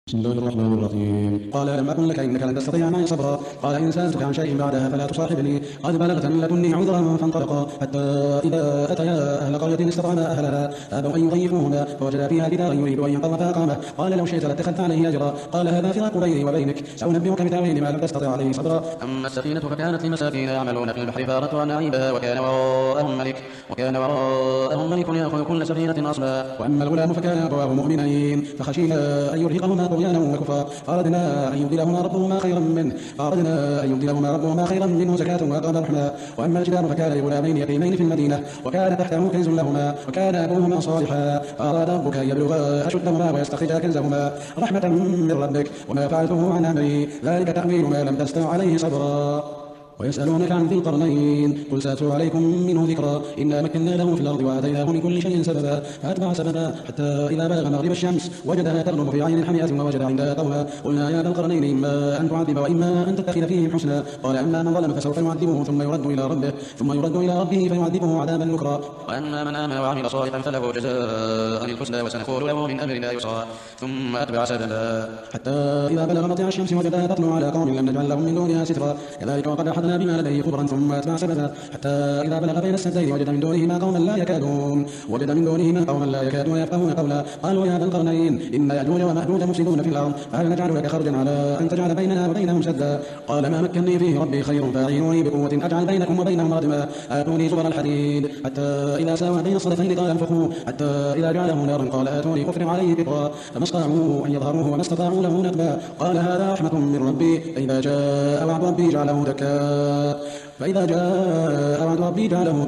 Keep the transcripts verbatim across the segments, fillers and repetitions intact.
بسم الله الرحمن الرحيم. قال لم أكن لك إنك لن تستطيع معي صبرا. قال إن سألتك عن شيء بعدها فلا تصاحبني. قد بلغت من لدني عذرا فانطلقا حتى إذا أتيا أهل قرية استطعما أهلها أبوا أن يضيفوهما فوجدا فيها جدارا يريد أن ينقض فأقامه. قال لو شئت لاتخذت عليه أجرا. قال هذا فراق بيني وبينك سأنبئك بتأويل ما لم تستطع عليه صبرا. أما السفينة فكانت لمساكين يعملون في البحر فأردت أن أعيبها وكان وراءهم ملك وكان وراءهم ملك يأخذ كل سفينة غصبا. وأما الغلام فكان أبواه مؤمنين فخشينا أن يرهقهما طغيانا وكفرا فأردنا أن يبدلهما ربهما خيرا منه فأردنا أن يبدلهما ربهما خيرا منه زكاة وأقرب رحما. وأما الجدار فكان لغلامين يتيمين في المدينة وكان تحته كنز لهما وكان أبوهما صالحا فأراد ربك أن يبلغا أشدهما ويستخرجا كنزهما رحمة من ربك وما فعلته عن أمري ذلك تأويل ما لم تستطع عليه صبرا. ويسألونك عن ذي القرنين قل سأتلو عليكم منه ذكرا. إنا مكنا له في الأرض وآتيناه من كل شيء سببا فأتبع سببا حتى إذا بلغ مغرب الشمس وجدها تغرب في عين حمئة ووجد عندها قوما قلنا يا ذا القرنين إما أن تعذب وإما أن تتخذ فيهم حسنا. قال أما من ظلم فسوف يعذبه ثم يرد إلى ربه ثم يرد إلى ربه فيعذبه عذابا نكرا. وأما من آمن وعمل صالحا فله جزاء الحسنى وسنقول له من أمرنا يسرا ثم أتبع سببا حتى إذا بلغ مطلع الشمس وجدها تطلع على قوم لم نجعل لهم من دونها سترا كذلك وقد أحطنا بما لديه خبرا ثم أتبع سببا حتى إذا بلغ بين السدين وجد من دونهما قوما لا يكادون وجد من دونهما قوما لا يكادون يفقهون قولا. قالوا يا ذا القرنين إن يأجوج ومأجوج مفسدون في الأرض فهل نجعل لك خرجا على أن تجعل بيننا وبينهم سدا. قال ما مكنني فيه ربي خير فأعينوني بقوة أجعل بينكم وبينهم ردما. آتوني زبر الحديد حتى إذا ساوى بين الصدفين قال انفخوا حتى إذا جعله نارا قال آتوني أفرغ عليه قطرا فما استطاعوا أن يظهروه وما استطاعوا له نقبا. قال هذا رحمة من ربي فإذا جاء وعد ربي جعله دكا فإذا جاء وعد ربي جعله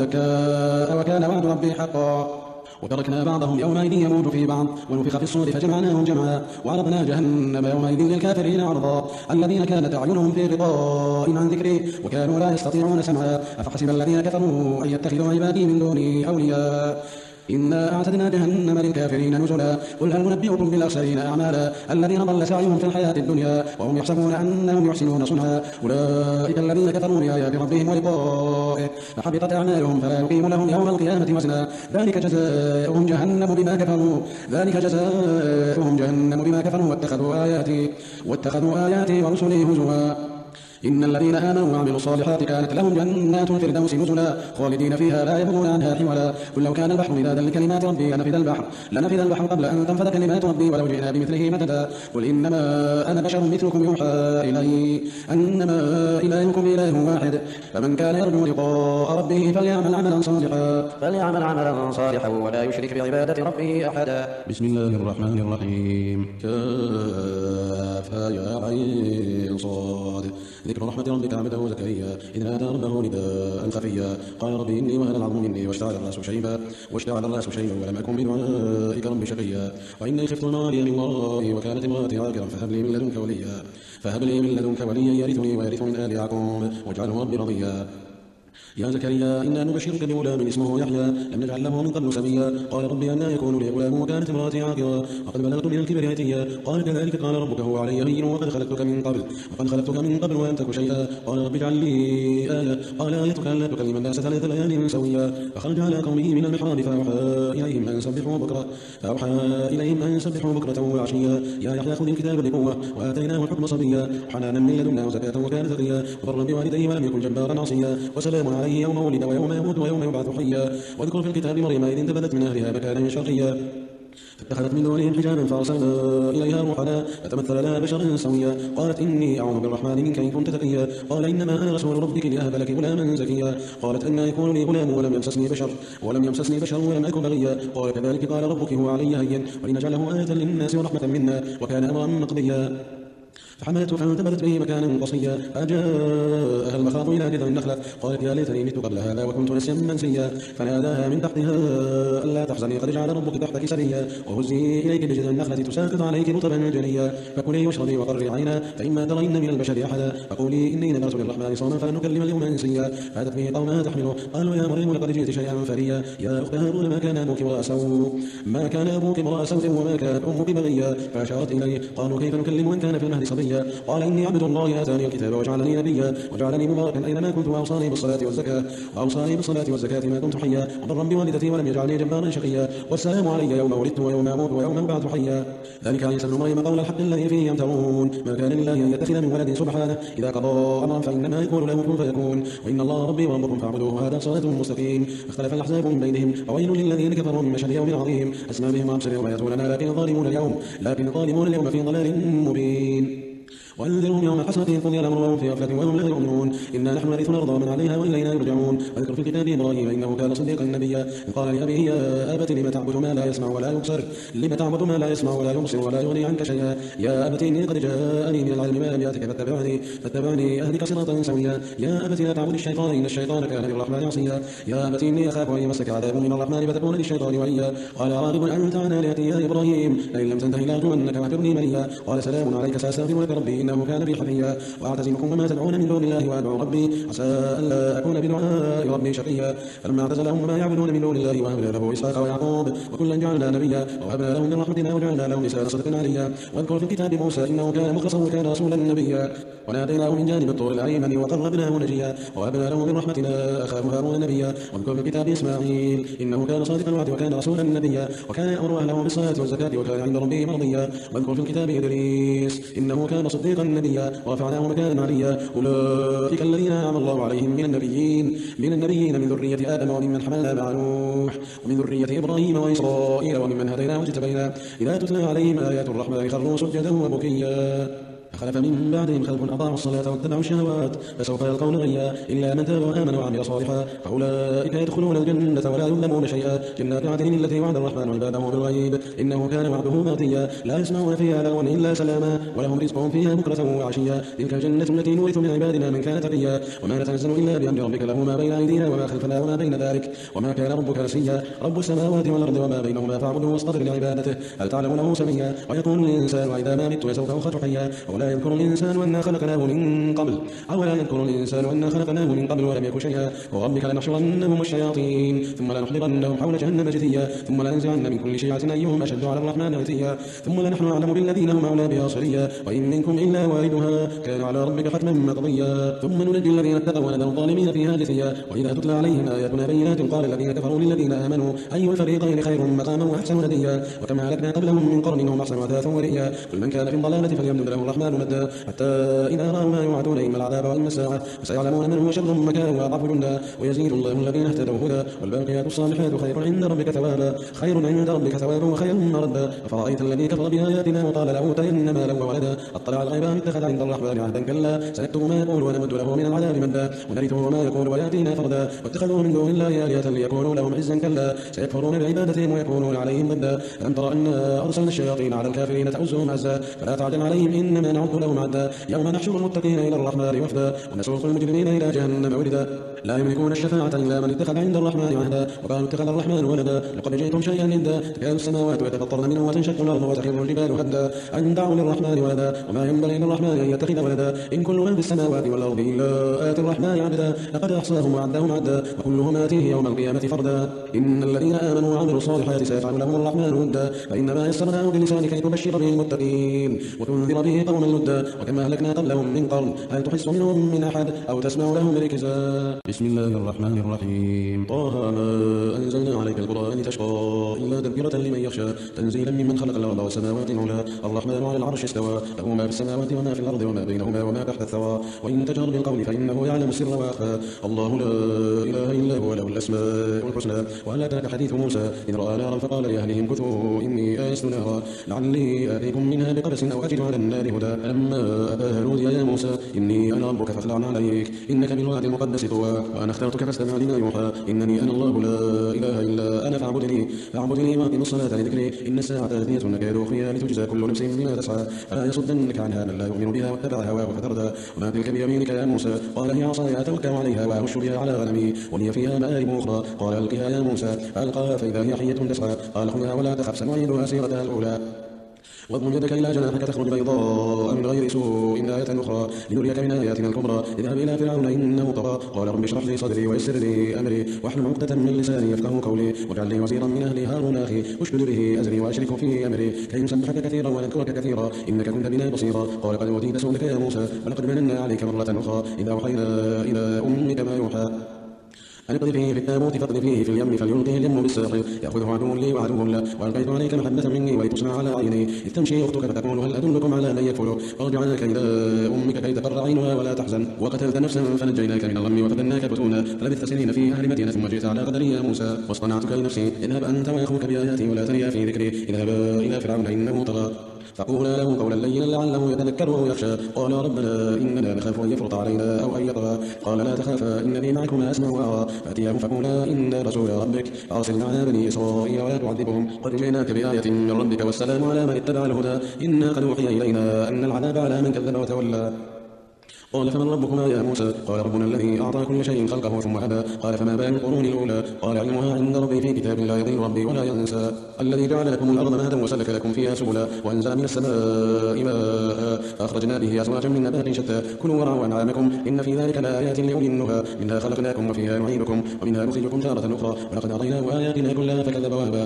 دكا وكان وعد ربي حقا. وتركنا بعضهم يومئذ يموج في بعض ونفخ في الصور فجمعناهم جمعا وعرضنا جهنم يومئذ للكافرين عرضا الذين كانت أعينهم في غطاء عن ذكري وكانوا لا يستطيعون سمعا. أفحسب الذين كفروا أن يتخذوا عبادي من دوني أولياء إنا أعتدنا جهنم للكافرين نزلا. قل هل ننبئكم بالأخسرين أعمالا الذين ضل سعيهم في الحياة الدنيا وهم يحسبون أنهم يحسنون صنعا أولئك الذين كفروا بآيات ربهم ولقائه فحبطت أعمالهم فلا يقيم لهم يوم القيامة وزنا. ذلك جزاؤهم جهنم بما كفروا ذلك جزاؤهم جهنم بما كفروا واتخذوا آياتي واتخذوا آياتي ورسلي هزوا. إن الذين آمنوا وعملوا الصالحات كانت لهم جنات الفردوس نزلا خالدين فيها لا يبغون عنها حولا. قل لو كان البحر مدادا لكلمات ربي لنفد البحر لنفد البحر قبل أن تنفد كلمات ربي ولو جئنا بمثله مددا. قل إنما أنا بشر مثلكم يوحى إلي أنما إلهكم إله واحد فمن كان يرجو لقاء ربه فليعمل عملا صالحا فليعمل عملا صالحا ولا يشرك بعبادة ربه أحدا. بسم الله الرحمن الرحيم. كافها يا عين صاد ذكر رحمة ربك عبده زكريا إذ نادى ربه نداء خفيا قال رب إني وهن العظم مني واشتعل الرأس شيبا واشتعل الرأس شيبا ولم أكن بدعائك رب شقيا وإني خفت الموالي من ورائي وكانت امرأتي عاقرا فهب لي من لدنك وليا فهب لي من لدنك وليا يرثني ويرث من آل يعقوب واجعله ربي رضيا. يا زكريا إنا نبشرك بغلام اسمه يحيى لم نجعل له من قبل سميا قال ربي أنى يكون لي غلام وكانت امرأتي عاقرا وقد بلغت من الكبر عتيا قال كذلك قال ربك هو علي هين وقد خلقتك من قبل وقد خلقتك من قبل ولم تك شيئا. قال رب اجعل لي آية قال آيتك ألا تكلم الناس ثلاث ليال سويا. فخرج على قومه من المحراب فأوحى إليهم أن سبحوا بكرة فأوحى إليهم أن سبحوا بكرة وعشيا يا يحيى خذ الكتاب بقوة وآتيناه الحكم صبيا وحنانا من لدنا وزكاة وكان تقيا وبرا بوالديه ولم يكن جبارا عصيا وسلام عليه يوم ولد ويوم يموت ويوم يبعث حيا. واذكر في الكتاب مريم إذ انتبذت من أهلها مكانا شرقيا فاتخذت من دونهم حجابا فارسلنا اليها روحنا فتمثل لها بشرا سويا قالت اني اعوذ بالرحمن منك ان كنت تقيا قال انما انا رسول ربك لاهب لك غلاما زكيا. قالت ان يكون لي غلام ولم يمسسني بشر ولم يمسسني بشر ولم اكن بغيا قال كذلك قال ربك هو علي هين ولنجعله آية للناس ورحمة منا وكان امرا مقضيا. فحملته فانتبذت به مكانا قصيا فجاءها المخاض إلى جذع النخلة قالت يا ليتني مت قبل هذا وكنت نسيا منسيا فناداها من تحتها ألا تحزني قد جعل ربك تحتك سريا وهزي إليك بجذع النخلة تساقط عليك رطبا جنيا فكلي واشربي وقري عينا فإما ترين من البشر أحدا فقولي إني نذرت للرحمن صوما فلن نكلم اليوم إنسيا. فأتت به قومها تحمله قالوا يا مريم لقد جئت شيئا فريا يا أخت هارون ما كان أبوك امرأ سوء ما كان أبوك امرأ سوء وما كانت أمك بغيا فأشارت إليه قالوا كيف نكلم من كان في المهد صبيا. قال إني عبد الله آتاني الكتاب وجعلني نبيا وجعلني مباركا أينما كنت وأوصاني بالصلاة والزكاة وأوصاني بالصلاة والزكاة ما كنت حيا وبرا بوالدتي ولم يجعلني جبارا شقيا والسلام علي يوم ولدت ويوم أموت ويوم أبعث حيا. ذلك عيسى ابن مريم قول الحق الذي فيه يمترون ما كان لله أن يتخذ من ولد سبحانه إذا قضى أمرا فإنما يقول له كن فيكون وإن الله ربي وربكم فاعبدوه هذا صراط مستقيم. اختلف الأحزاب من بينهم وويل للذين كفروا من مشهد يوم عظيم أسمى بهم وأبصر يوم يأتوننا لكن الظالمون اليوم لكن الظالمون اليوم في ضلال مبين. وأنذرهم يوم الحسرة إذ قضي الأمر وهم في غفلة وهم لا يؤمنون إنا نحن نرث الأرض ومن عليها وإلينا يرجعون. واذكر في الكتاب إبراهيم إنه كان صديقا نبيا إذ قال لأبيه يا أبت لم تعبد ما لا يسمع ولا يبصر لم تعبد ما لا يسمع ولا يبصر ولا يغني عنك شيئا يا أبت إني قد جاءني من العلم ما لم يأتك فاتبعني فاتبعني أهدك صراطا سويا يا أبت لا تعبد الشيطان إن الشيطان كان للرحمن عصيا يا أبت إني أخاف أن يمسك عذاب من الرحمن فتكون للشيطان وليا. قال راغب أنت عن آلهتي يا إبراهيم لئن لم تنته لأرجمنك واهجرني مليا. قال سلام عليك سأستغفر لك ربي إنه كان بي حفيا. وأعتزلكم وما تدعون من دون الله وأدعو ربي عسى ألا أكون بدعاء ربي شقيا. فلما اعتزلهم وما يعبدون من دون الله وهبنا له إسحاق ويعقوب وكلا جعلنا نبيا وهبنا لهم من رحمتنا وجعلنا لهم لسان صدق عليا. واذكر في الكتاب موسى إنه كان مخلصا وكان رسولا نبيا وناديناه من جانب الطور الأيمن وقربناه نجيا وهبنا له من رحمتنا أخاه هارون نبيا. واذكر في الكتاب إسماعيل إنه كان صادق الوعد وكان رسولا نبيا وكان يأمر أهله بالصلاة والزكاة وكان عند ربه مرضيا. واذكر في الكتاب إدريس إنه كان صديقا نبيا ورفعناه مكانا عليا. أولئك الذين أنعم الله عليهم من النبيين من النبيين من ذرية آدم وممن حملنا مع نوح ومن ذرية إبراهيم وإسرائيل وممن هدينا واجتبينا إذا تتلى عليهم آيات الرحمن خروا سجدا وبكيا. فخلف من بعدهم خلف أضاعوا الصلاة واتبعوا الشهوات فسوف يلقون غيا إلا من تاب وآمن وعمل صالحا فأولئك يدخلون الجنة ولا يظلمون شيئا. جنات عدن التي وعد الرحمن عباده بالغيب إنه كان وعده ماتيا لا يسمعون فيها لغوا إلا سلاما ولهم رزقهم فيها بكرة وعشيا. تلك الجنة التي نورث من عبادنا من كان تقيا. وما نتنزل إلا بأمر ربك له ما بين أيدينا وما خلفنا وما بين ذلك وما كان ربك نسيا. رب السماوات والأرض وما بينهما فاعبده واصطبر لعبادته هل تعلم له سميا. ويقول الإنسان وإذا ما مت لسوف أخرج حيا. ولا يذكر الإنسان أنا خلقناه من قبل أولا يذكر الإنسان أنا خلقناه من قبل ولم يك شيئا. وربك لنحشرنهم الشياطين ثم لنحضرنهم حول جهنم جثيا ثم لننزعن من كل شيعة أيهم أشد على الرحمن عتيا ثم لنحن أعلم بالذين هم أولى بها صليا وإن منكم إلا واردها كان على ربك حتما مقضيا. ثم ننجي الذين اتقوا ونذر الظالمين فيها جثيا. وإذا تتلى عليهم آياتنا بينات قال الذين كفروا للذين آمنوا أي الفريقين خير مقاما وأحسن نديا. وكما أهلكنا قبلهم من قرن هم أحسن أثاثا ورئيا. قل من كان في الضلالة فليمدد له الرحمن مدا حتى إذا رأوا ما يوعدون إما العذاب وإما الساعة فسيعلمون من هو شر مكانا وأضعف جندا. ويزيد الله الذين اهتدوا هدى والباقيات الصالحات خير عند ربك ثوابا خير عند ربك ثوابا وخير مردا. أفرأيت الذي كفر بآياتنا وقال لأوتين مالا وولدا أطلع الغيب أم اتخذ عند الرحمن عهدا كلا سنكتب ما يقول ونمد له من العذاب مدا ونرثه ما يقول ويأتينا فردا. واتخذوا من دون الله آلهة ليكونوا لهم عزا كلا سيكفرون بعبادتهم ويكونون عليهم ضدا. ألم تر أنا أرسلنا الشياطين على الكافرين تعزهم عزا فلا تعجل عليهم إنما نعد لهم عدا. يوم نحشر المتقين إلى الرحمن وفدا ونسوق المجرمين إلى جهنم وردا. لا يملكون الشفاعة إلا من اتخذ عند الرحمن عهدا وقالوا اتخذ الرحمن ولدا لقد جئتم شيئا إدا. تكاد السماوات يتفطرن منه وتنشق الأرض وتخر الجبال هدا أن دعوا للرحمن ولدا وما ينبغي للرحمن أن يتخذ ولدا إن كل من في السماوات والأرض إلا آتي الرحمن عبدا لقد أحصاهم وعدهم عدا وكلهم آتيه يوم القيامة فردا. إن الذين آمنوا وعملوا الصالحات سيفعل لهم الرحمن ودا فإنما يسرناه بلسانك لتبشر به المتقين وتنذر به قوما لدا. وكما أهلكنا قبلهم من قرن هل تحس منهم من أحد أو تسمع لهم ركزا. بسم الله الرحمن الرحيم. طه ما أنزلنا عليك القرآن تشقى إلا تذكرة لمن يخشى تنزيلا ممن خلق الأرض والسماوات العلى الرحمن على العرش استوى له ما في السماوات وما في الأرض وما بينهما وما تحت الثرى وإن تجهر بالقول فإنه يعلم السر وأخفى الله لا إله إلا هو له الأسماء الحسنى. وهل أتاك حديث موسى إذ رأى نارا فقال لأهلهم كثوا إني آنست نارا لعلي آتيكم منها بقبس أو أجد على النار هدى. فلما أتاها نودي يا موسى إني أنا ربك فاخلع عليك إنك بالوادي المقدس طوى وأنا اخترتك فاستمع لما يوحى إنني أنا الله لا إله إلا أنا فاعبدني فاعبدني وأقم الصلاة لذكري إن الساعة آتية نكاد أخفيها لتجزى كل نفس بما تسعى فلا يصدنك عنها من لا يؤمن بها واتبع هواه فتردى. وما تلك بيمينك يا موسى قال هي عصاي أتوكل عليها وأهش بها على غنمي ولي فيها مآرب أخرى قال ألقها يا موسى فألقاها فإذا هي حية تسعى قال خذها ولا تخف سنعيدها سيرتها الأولى واضم يدك إلى جناحك تخرج بيضاء من غير سوء آية أخرى لنريك من آياتنا الكبرى اذهب إلى فرعون إنه طغى قال رب اشرح لي صدري ويسر لي أمري واحلل عقدة من لساني يفقهوا قولي واجعل لي وزيرا من أهلي هارون أخي اشدد به أزري وأشركه في أمري كي نسبحك كثيرا ونذكرك كثيرا إنك كنت بنا بصيرا قال قد أوتيت سؤلك يا موسى ولقد مننا عليك مرة أخرى إذا أوحينا إلى أمك ما يوحى أن اقذفيه في التابوت فاقذفيه في اليم فليلقه اليم بالساحل يأخذه عدو لي وعدو له وألقيت عليك محبة مني ولتصنع على عيني إذ تمشي أختك فتقول هل أدلكم على من يكفله فارجعك إلى أمك كي تقر عينها ولا تحزن وقتلت نفسا فنجيناك من الغم وفتناك فتونا فلبثت سنين في أهل مدينة ثم جئت على قدري يا موسى واصطنعتك لنفسي اذهب أنت وأخوك بآياتي ولا تنيا في ذكري اذهبا إلى فرعون إنه طغى فقولا له قولا لينا لعله يتذكر او يخشى قال ربنا اننا نخاف ان يفرط علينا او ان يطغى قال لا تخافا انني معكما اسمع وارى فاتياه فقولا انا رسول ربك ارسلنا على بني اسرائيل ولا تعذبهم قد جئناك بايه من ربك والسلام على من اتبع الهدى انا قد اوحي الينا ان العذاب على من كذب وتولى قال فمن ربكما يا موسى قال ربنا الذي أعطى كل شيء خلقه ثم هدى قال فما بال القرون الأولى قال علمها عند ربي في كتاب لا يضل ربي ولا ينسى الذي جعل لكم الأرض مهدا وسلك لكم فيها سبلا وأنزل من السماء ماء فأخرجنا به أزواجا من نبات شتى كلوا وارعوا أنعامكم إن في ذلك لآيات لأولي النهى منها خلقناكم وفيها نعيدكم ومنها نخرجكم تارة أخرى ولقد أعطيناه آياتنا كلها فكذب وأبى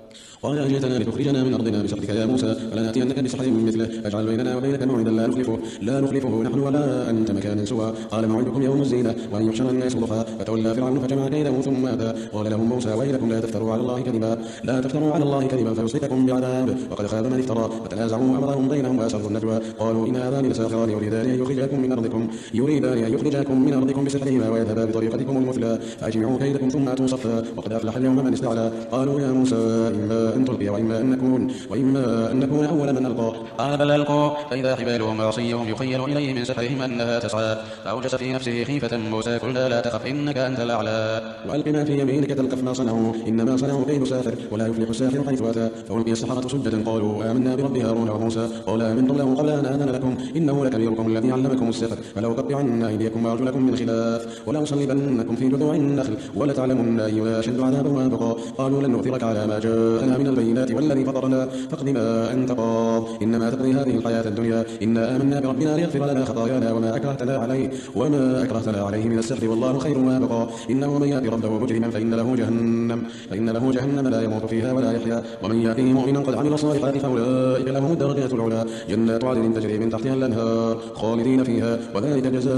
قال أجئتنا لتخرجنا من أرضنا بسحرك يا موسى فلنأتينك بسحر مثله اجعل بيننا وبينك موعدا لا نخلفه لا نخلفه نحن ولا أنت مكانا سوى قال موعدكم يوم الزينة وأن يحشر الناس ضحى فتولى فرعون فجمع كيده ثم أتى قال لهم موسى ويلكم لا تفتروا على الله كذبا لا تفتروا على الله كذبا فيصيبكم بعذاب وقد خاب من افترى فتنازعوا أمرهم بينهم وأسروا النجوى قالوا إن هذان لساحران يريدان أن يخرجاكم من أرضكم يريدان أن يخرجاكم من أرضكم بسحرهما ويذهبا بطريقتكم المثلى فأجمعوا كيدكم ثم أتوا صفا وقد أفلح اليوم من استعلى قالوا يا موسى إما أن تلقي وإما أن نكون وإما أن نكون أول من ألقى قال بل ألقوا فإذا حبالهم وعصيهم يخيل إليه من سحرهم أنها تسعى فأوجس في نفسه خيفة موسى قلنا لا تخف إنك أنت الأعلى وألق ما في يمينك تلقف ما صنعوا إنما صنعوا كيد ساحر ولا يفلح الساحر حيث أتى فألقي السحرة سجدا قالوا آمنا برب هارون وموسى قال آمنتم له قبل أن آذن لكم إنه لكبيركم الذي علمكم السحر فلأقطعن أيديكم وأرجلكم من خلاف ولأصلبنكم في جذوع النخل ولتعلمن أينا أشد عذابا وأبقى قالوا لن نؤثرك على ما جاءنا من البينات والذي فطرنا فاقض ما أنت قاض إنما تقضي هذه الحياة الدنيا إنا آمنا بربنا ليغفر لنا خطايانا وما أكرهتنا عليه وما أكرهتنا عليه من السحر والله خير وأبقى إنه من يأتي ربه مجرما فإن له جهنم فإن له جهنم لا يموت فيها ولا يحيا ومن يأته مؤمنا قد عمل الصالحات فأولئك لهم الدرجات العلى جنات عدن تجري من تحتها الأنهار خالدين فيها وذلك جزاء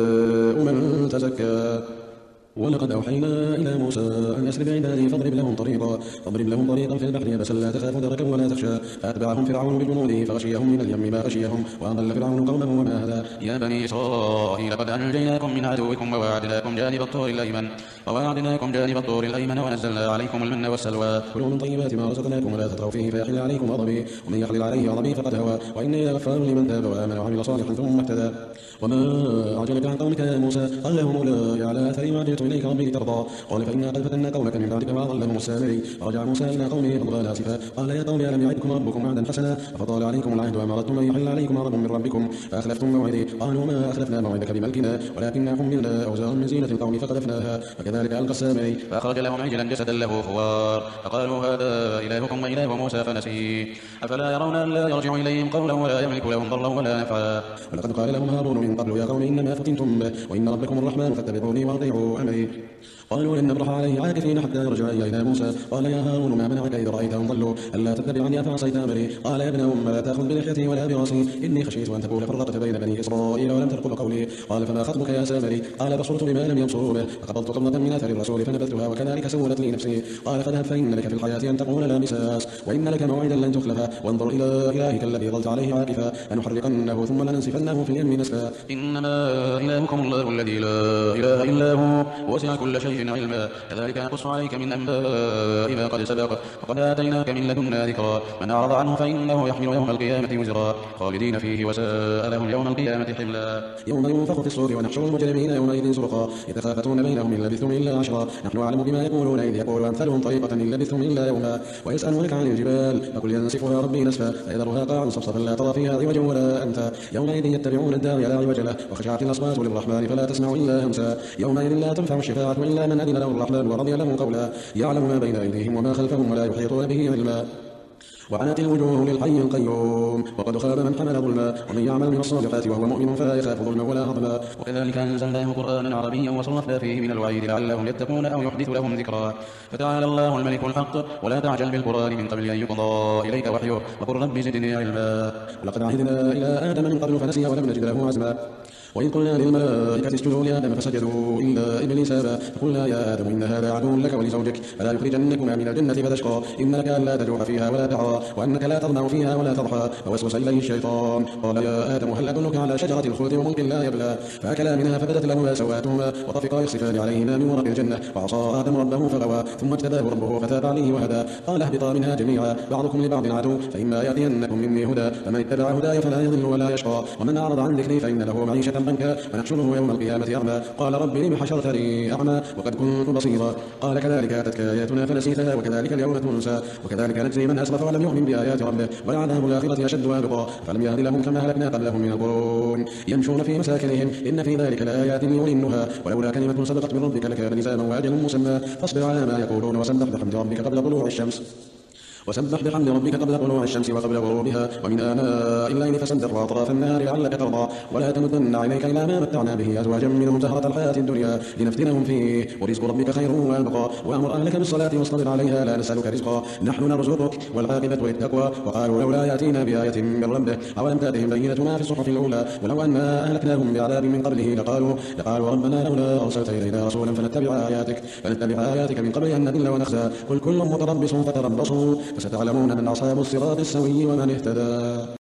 من تزكى ولقد أوحينا إلى موسى أن أسر بعبادي فاضرب لهم طريقا فاضرب لهم طريقا في البحر يبسا لا تخاف دركا ولا تخشى فأتبعهم فرعون بجنوده فغشيهم من اليم ما غشيهم وأضل فرعون قومه وما هدى يا بني إسرائيل قد أنجيناكم من عدوكم وواعدناكم جانب الطور الأيمن وواعدناكم جانب الطور الأيمن ونزلنا عليكم المن والسلوى كلوا من طيبات ما رزقناكم ولا تطغوا فيه فيحل عليكم غضبي ومن يحلل عليه غضبي فقد هوى وإني لغفار لمن تاب وآمن وعمل صالحا ثم اهتدى وما أعجلك عن قومك يا موسى قال لهم أولئك على أثري ما عجلت إليك ربي لترضى قال فإنا قد فتنا قومك من بعدك وأضلهم السامري فرجع موسى إلى قومه غضبان آسفا قال يا قوم ألم يعدكم ربكم وعدا حسنا أفطال عليكم العهد وما أردتم أن يحل عليكم غضب من ربكم فأخلفتم موعدي قالوا ما أخلفنا موعدك بملكنا ولكننا حملنا أوزارا من زينة القوم فقذفناها وكذلك ألقى السامري فأخرج لهم عجلا جسدا له خوار فقالوا هذا إلهكم وإله موسى فنسيه أفلا يرون أن لا يرجع إليهم قولا ولا يملك لهم ضرا ولا نفعا ولقد قال لهم هارون من قبل يا قوم إنما فتنتم به وإن ربكم الرحمن فاتبعوني وأطيعوا أمري قالوا لن نبرح عليه عاكفين حتى يرجع إلينا موسى قال يا هارون ما منعك إذ رأيتهم ضلوا ألا تتبعني أفعصيت أمري قال يا ابن أم لا تأخذ بلحيتي ولا براسي إني خشيت أن تقول فرقت بين بني إسرائيل ولم ترقب قولي قال فما خطبك يا سامري قال بصرت بما لم يبصروا به فقبضت قبضة من أثر الرسول فنبذتها وكذلك سولت لي نفسي قال فاذهب فإن لك في الحياة أن تقول لا مساس وإن لك موعدا لن تخلفه وانظر إلى إلهك الذي ظلت عليه عاكفا أنحرقنه ثم لننسفنه في اليم نسفا إنما إلهكم الله الذي لا إله إلا هو وسع كل شيء علما كذلك نقص عليك من أنباء ما قد سبق وقد آتيناك من لدنا ذكرا من أعرض عنه فإنه يحمل يوم القيامة وزرا خالدين فيه وساء لهم يوم القيامة حملا يوم ينفخ في الصور ونحشر المجرمين يومئذ زرقا يتخافتون بينهم إن لبثتم إلا عشرا نحن أعلم بما يقولون إذ يقول أمثالهم طريقة إن لبثتم إلا يوما ويسألونك عن الجبال فقل ينسفها ربي نسفا فيذرها قاعا صفصفا لا ترى فيها عوجا ولا أمتا يومئذ يتبعون الداعي لا عوج له وخشعت الأصوات للرحمن فلا تسمع إلا همسا يومئذ لا تنفع الشفاعة إلا من أذن له الرحمن ورضي له قولا يعلم ما بين أيديهم وما خلفهم ولا يحيطون به علما وعنت الوجوه للحي القيوم وقد خاب من حمل ظلما ومن يعمل من الصالحات وهو مؤمن فلا يخاف ظلما ولا هضما. وكذلك أنزلناه قرآنا عربيا وصرفنا فيه من الوعيد لعلهم يتقون أو يحدث لهم ذكرا. فتعالى الله الملك الحق ولا تعجل بالقرآن من قبل أن يقضى إليك وحيه وقل رب زدني علما. ولقد عهدنا إلى آدم من قبل فنسي ولم نجد له عزما. وإذ قلنا للملائكة اسجدوا لآدم فسجدوا إلا إبليس أبى فقلنا يا آدم إن هذا عدو لك ولزوجك فلا يخرجنكما من الجنة فتشقى إن لك ألا تجوع فيها ولا تعرى وأنك لا تظمأ فيها ولا تضحى فوسوس إليه الشيطان قال يا آدم هل أدلك على شجرة الخلد وملك لا يبلى فأكلا منها فبدت لهما سوآتهما وطفقا يخصفان عليهما من ورق الجنة وعصى آدم ربه فغوى ثم اجتباه ربه فتاب عليه وهدى قال اهبطا منها جميعا بعضكم لبعض عدو فإما يأتينكم مني هدى فمن اتبع هداي فلا يضل ولا يشقى ومن أعرض عن ذكري فإن له معيشة ضنكا ونحشره يوم القيامة أعمى قال رب لم حشرتني أعمى وقد كنت بصيرا قال كذلك أتتك آياتنا فنسيتها وكذلك اليوم تنسى وكذلك نجزي من أسرف ولم يؤمن بآيات ربه ولعذاب الآخرة أشد وأبقى فلم يهد لهم كما هلكنا قبلهم من القرون يمشون في مساكنهم إن في ذلك لآيات لأولي النهى ولولا كلمة سبقت من ربك لكان لزاما وأجل مسمى فاصبر على ما يقولون وسبح بحمد ربك قبل طلوع الشمس وسبح بحمد ربك قبل طلوع الشمس وقبل غروبها ومن آناء الليل فسبح وأطراف النهار لعلك ترضى ولا تمدن عينيك إلى ما متعنا به أزواجا منهم زهرة الحياة الدنيا لنفتنهم فيه ورزق ربك خير وأبقى وأمر أهلك بالصلاة واصطبر عليها لا نسألك رزقا نحن نرزقك والعاقبة للتقوى وقالوا لولا يأتينا بآية من ربه أولم تأتهم بينة ما في الصحف الأولى ولو أنا أهلكناهم بعذاب من قبله لقالوا لقالوا ربنا لولا أرسلت إلينا رسولا فنتبع آياتك فنتبع آياتك من قبل أن نذل ونخزى قل كل متربص فتربصوا فستعلمون من أصحاب الصراط السوي ومن اهتدى.